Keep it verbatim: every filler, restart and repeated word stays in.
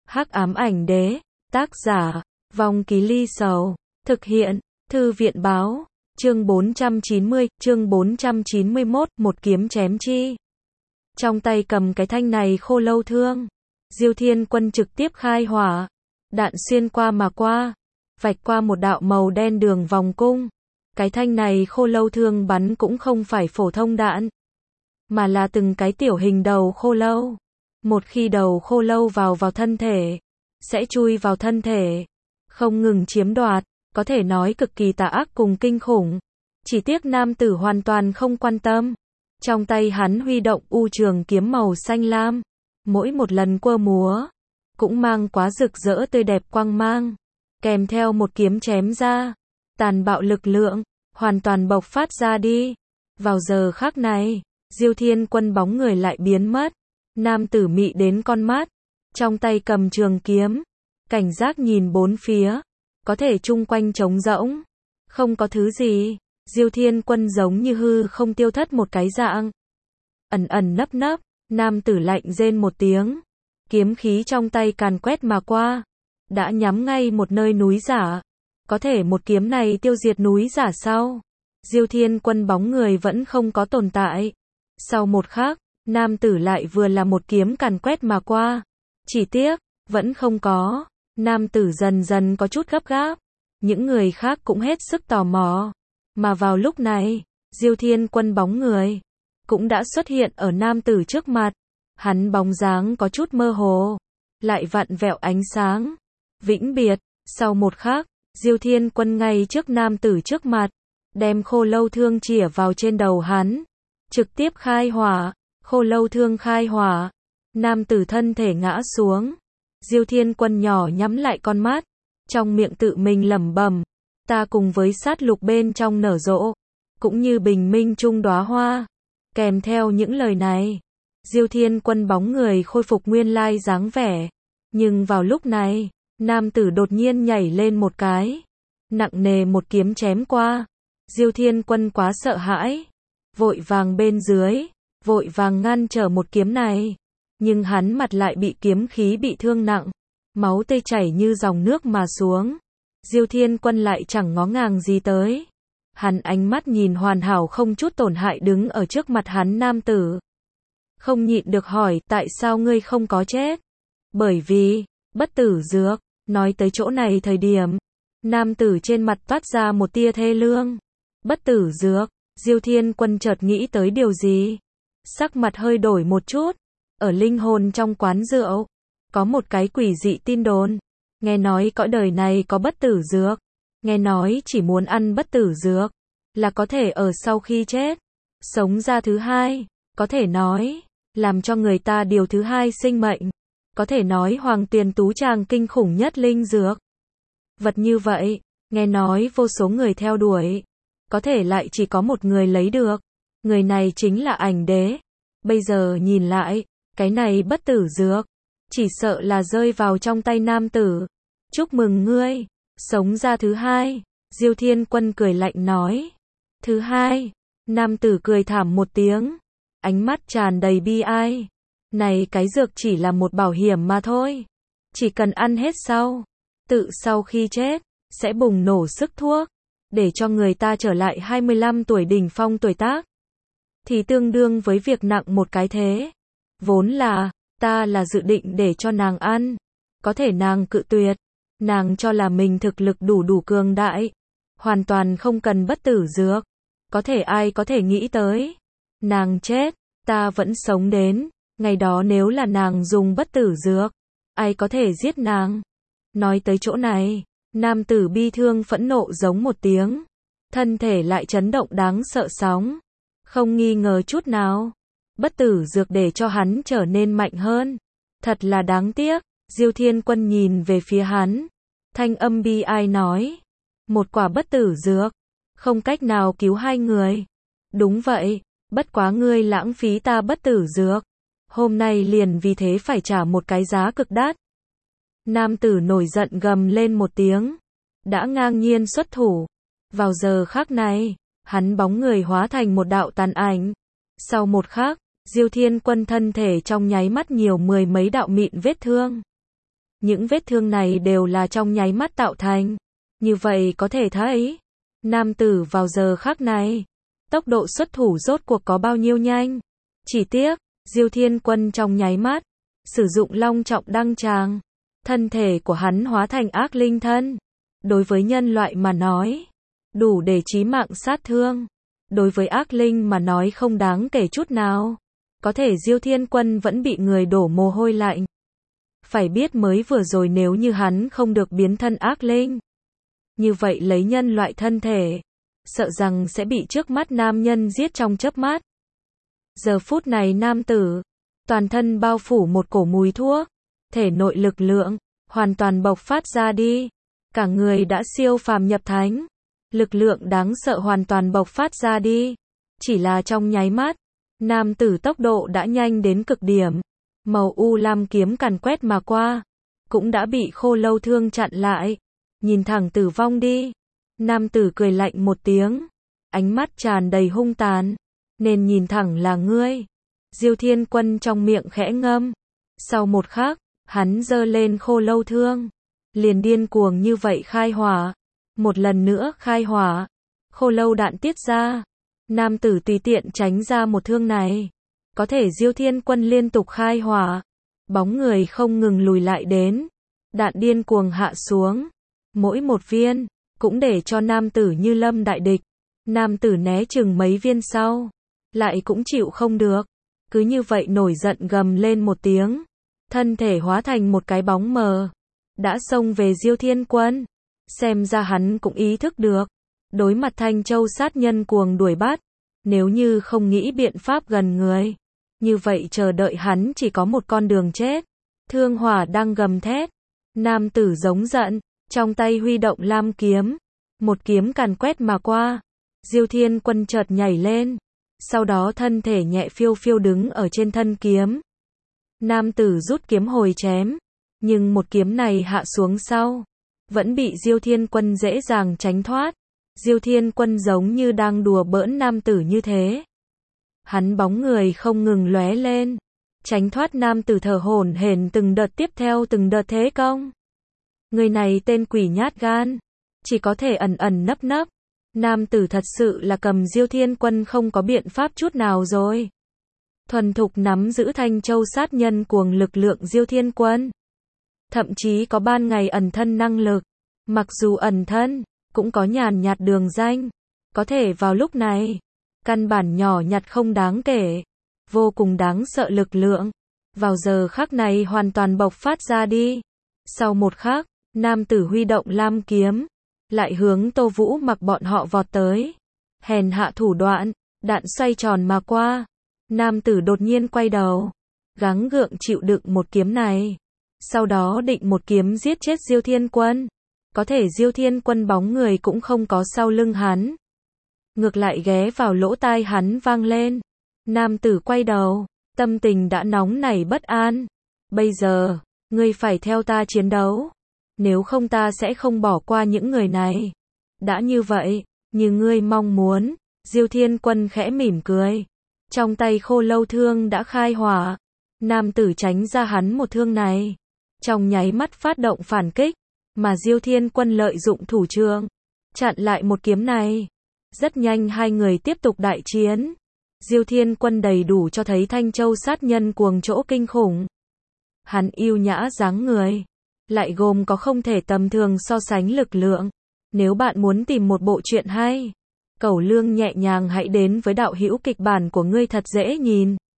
Hắc ám ảnh đế, tác giả, Vong Ký Ly Sầu, thực hiện, Thư viện báo, chương bốn trăm chín mươi, chương bốn trăm chín mươi mốt, một kiếm chém chi. Trong tay cầm cái thanh này khô lâu thương, Diêu Thiên Quân trực tiếp khai hỏa, đạn xuyên qua mà qua, vạch qua một đạo màu đen đường vòng cung. Cái thanh này khô lâu thương bắn cũng không phải phổ thông đạn, mà là từng cái tiểu hình đầu khô lâu. Một khi đầu khô lâu vào vào thân thể, sẽ chui vào thân thể, không ngừng chiếm đoạt, có thể nói cực kỳ tà ác cùng kinh khủng. Chỉ tiếc nam tử hoàn toàn không quan tâm. Trong tay hắn huy động u trường kiếm màu xanh lam, mỗi một lần quơ múa, cũng mang quá rực rỡ tươi đẹp quang mang, kèm theo một kiếm chém ra, tàn bạo lực lượng, hoàn toàn bộc phát ra đi. Vào giờ khắc này, Diêu Thiên Quân bóng người lại biến mất. Nam tử mị đến con mắt, trong tay cầm trường kiếm, cảnh giác nhìn bốn phía, có thể chung quanh trống rỗng, không có thứ gì. Diêu Thiên Quân giống như hư không tiêu thất một cái dạng. Ẩn ẩn nấp nấp, nam tử lạnh rên một tiếng, kiếm khí trong tay càn quét mà qua, đã nhắm ngay một nơi núi giả. Có thể một kiếm này tiêu diệt núi giả sao? Diêu Thiên Quân bóng người vẫn không có tồn tại. Sau một khắc, nam tử lại vừa là một kiếm càn quét mà qua. Chỉ tiếc, vẫn không có. Nam tử dần dần có chút gấp gáp. Những người khác cũng hết sức tò mò. Mà vào lúc này, Diêu Thiên Quân bóng người cũng đã xuất hiện ở nam tử trước mặt. Hắn bóng dáng có chút mơ hồ, lại vặn vẹo ánh sáng. Vĩnh biệt, sau một khắc, Diêu Thiên Quân ngay trước nam tử trước mặt, đem khô lâu thương chĩa vào trên đầu hắn, trực tiếp khai hỏa. Khô lâu thương khai hỏa, nam tử thân thể ngã xuống. Diêu Thiên Quân nhỏ nhắm lại con mắt, trong miệng tự mình lẩm bẩm, ta cùng với sát lục bên trong nở rộ, cũng như bình minh trung đóa hoa. Kèm theo những lời này, Diêu Thiên Quân bóng người khôi phục nguyên lai dáng vẻ. Nhưng vào lúc này, nam tử đột nhiên nhảy lên một cái, nặng nề một kiếm chém qua. Diêu Thiên Quân quá sợ hãi, vội vàng bên dưới, vội vàng ngăn trở một kiếm này. Nhưng hắn mặt lại bị kiếm khí bị thương nặng, máu tươi chảy như dòng nước mà xuống. Diêu Thiên Quân lại chẳng ngó ngàng gì tới. Hắn ánh mắt nhìn hoàn hảo không chút tổn hại đứng ở trước mặt hắn nam tử. Không nhịn được hỏi, tại sao ngươi không có chết? Bởi vì, bất tử dược. Nói tới chỗ này thời điểm, nam tử trên mặt toát ra một tia thê lương. Bất tử dược, Diêu Thiên Quân chợt nghĩ tới điều gì. Sắc mặt hơi đổi một chút. Ở linh hồn trong quán rượu, có một cái quỷ dị tin đồn. Nghe nói cõi đời này có bất tử dược. Nghe nói chỉ muốn ăn bất tử dược, là có thể ở sau khi chết, sống ra thứ hai. Có thể nói, làm cho người ta điều thứ hai sinh mệnh. Có thể nói hoàng tiền tú tràng kinh khủng nhất linh dược. Vật như vậy, nghe nói vô số người theo đuổi. Có thể lại chỉ có một người lấy được. Người này chính là ảnh đế. Bây giờ nhìn lại, cái này bất tử dược, chỉ sợ là rơi vào trong tay nam tử. Chúc mừng ngươi, sống ra thứ hai. Diêu Thiên Quân cười lạnh nói. Thứ hai, nam tử cười thảm một tiếng, ánh mắt tràn đầy bi ai. Này cái dược chỉ là một bảo hiểm mà thôi. Chỉ cần ăn hết sau, tự sau khi chết, sẽ bùng nổ sức thuốc, để cho người ta trở lại hai mươi lăm tuổi đỉnh phong tuổi tác. Thì tương đương với việc nặng một cái thế. Vốn là, ta là dự định để cho nàng ăn. Có thể nàng cự tuyệt. Nàng cho là mình thực lực đủ đủ cường đại. Hoàn toàn không cần bất tử dược. Có thể ai có thể nghĩ tới. Nàng chết, ta vẫn sống đến. Ngày đó nếu là nàng dùng bất tử dược, ai có thể giết nàng. Nói tới chỗ này, nam tử bi thương phẫn nộ giống một tiếng. Thân thể lại chấn động đáng sợ sóng. Không nghi ngờ chút nào. Bất tử dược để cho hắn trở nên mạnh hơn. Thật là đáng tiếc. Diêu Thiên Quân nhìn về phía hắn. Thanh âm bi ai nói. Một quả bất tử dược. Không cách nào cứu hai người. Đúng vậy. Bất quá ngươi lãng phí ta bất tử dược. Hôm nay liền vì thế phải trả một cái giá cực đắt. Nam tử nổi giận gầm lên một tiếng. Đã ngang nhiên xuất thủ. Vào giờ khắc này, hắn bóng người hóa thành một đạo tàn ảnh. Sau một khắc, Diêu Thiên Quân thân thể trong nháy mắt nhiều mười mấy đạo mịn vết thương. Những vết thương này đều là trong nháy mắt tạo thành. Như vậy có thể thấy, nam tử vào giờ khắc này, tốc độ xuất thủ rốt cuộc có bao nhiêu nhanh. Chỉ tiếc, Diêu Thiên Quân trong nháy mắt, sử dụng long trọng đăng tràng. Thân thể của hắn hóa thành ác linh thân. Đối với nhân loại mà nói, đủ để chí mạng sát thương. Đối với ác linh mà nói không đáng kể chút nào. Có thể Diêu Thiên Quân vẫn bị người đổ mồ hôi lạnh. Phải biết mới vừa rồi nếu như hắn không được biến thân ác linh, như vậy lấy nhân loại thân thể, sợ rằng sẽ bị trước mắt nam nhân giết trong chớp mắt. Giờ phút này nam tử, toàn thân bao phủ một cổ mùi thuốc, thể nội lực lượng, hoàn toàn bộc phát ra đi. Cả người đã siêu phàm nhập thánh, lực lượng đáng sợ hoàn toàn bộc phát ra đi. Chỉ là trong nháy mắt, nam tử tốc độ đã nhanh đến cực điểm. Màu u lam kiếm càn quét mà qua, cũng đã bị Khô Lâu Thương chặn lại. Nhìn thẳng tử vong đi. Nam tử cười lạnh một tiếng, ánh mắt tràn đầy hung tàn. Nên nhìn thẳng là ngươi. Diêu Thiên Quân trong miệng khẽ ngâm. Sau một khắc, hắn giơ lên Khô Lâu Thương, liền điên cuồng như vậy khai hỏa. Một lần nữa khai hỏa, khô lâu đạn tiết ra. Nam tử tùy tiện tránh ra một thương này. Có thể Diêu Thiên Quân liên tục khai hỏa, bóng người không ngừng lùi lại đến. Đạn điên cuồng hạ xuống, mỗi một viên cũng để cho nam tử như lâm đại địch. Nam tử né chừng mấy viên sau, lại cũng chịu không được, cứ như vậy nổi giận gầm lên một tiếng, thân thể hóa thành một cái bóng mờ, đã xông về Diêu Thiên Quân. Xem ra hắn cũng ý thức được, đối mặt Thanh Châu sát nhân cuồng đuổi bắt, nếu như không nghĩ biện pháp gần người, như vậy chờ đợi hắn chỉ có một con đường chết. Thương hỏa đang gầm thét, nam tử giống giận, trong tay huy động lam kiếm, một kiếm càn quét mà qua. Diêu Thiên Quân chợt nhảy lên, sau đó thân thể nhẹ phiêu phiêu đứng ở trên thân kiếm. Nam tử rút kiếm hồi chém, nhưng một kiếm này hạ xuống sau, vẫn bị Diêu Thiên Quân dễ dàng tránh thoát. Diêu Thiên Quân giống như đang đùa bỡn nam tử như thế. Hắn bóng người không ngừng lóe lên, tránh thoát nam tử thở hổn hển từng đợt tiếp theo từng đợt thế công. Người này tên quỷ nhát gan, chỉ có thể ẩn ẩn nấp nấp. Nam tử thật sự là cầm Diêu Thiên Quân không có biện pháp chút nào rồi. Thuần thục nắm giữ Thanh Châu sát nhân cuồng lực lượng Diêu Thiên Quân. Thậm chí có ban ngày ẩn thân năng lực. Mặc dù ẩn thân, cũng có nhàn nhạt đường danh. Có thể vào lúc này, căn bản nhỏ nhặt không đáng kể. Vô cùng đáng sợ lực lượng. Vào giờ khắc này hoàn toàn bộc phát ra đi. Sau một khắc, nam tử huy động lam kiếm, lại hướng Tô Vũ Mặc bọn họ vọt tới. Hèn hạ thủ đoạn, đạn xoay tròn mà qua. Nam tử đột nhiên quay đầu, gắng gượng chịu đựng một kiếm này. Sau đó định một kiếm giết chết Diêu Thiên Quân. Có thể Diêu Thiên Quân bóng người cũng không có sau lưng hắn. Ngược lại ghé vào lỗ tai hắn vang lên. Nam tử quay đầu, tâm tình đã nóng nảy bất an. Bây giờ, ngươi phải theo ta chiến đấu. Nếu không ta sẽ không bỏ qua những người này. Đã như vậy, như ngươi mong muốn. Diêu Thiên Quân khẽ mỉm cười. Trong tay khô lâu thương đã khai hỏa. Nam tử tránh ra hắn một thương này. Trong nháy mắt phát động phản kích. Mà Diêu Thiên Quân lợi dụng thủ trường, chặn lại một kiếm này. Rất nhanh hai người tiếp tục đại chiến. Diêu Thiên Quân đầy đủ cho thấy Thanh Châu sát nhân cuồng chỗ kinh khủng. Hắn yêu nhã dáng người, lại gồm có không thể tầm thường so sánh lực lượng. Nếu bạn muốn tìm một bộ truyện hay, Cẩu Lương nhẹ nhàng hãy đến với đạo hữu kịch bản của ngươi thật dễ nhìn.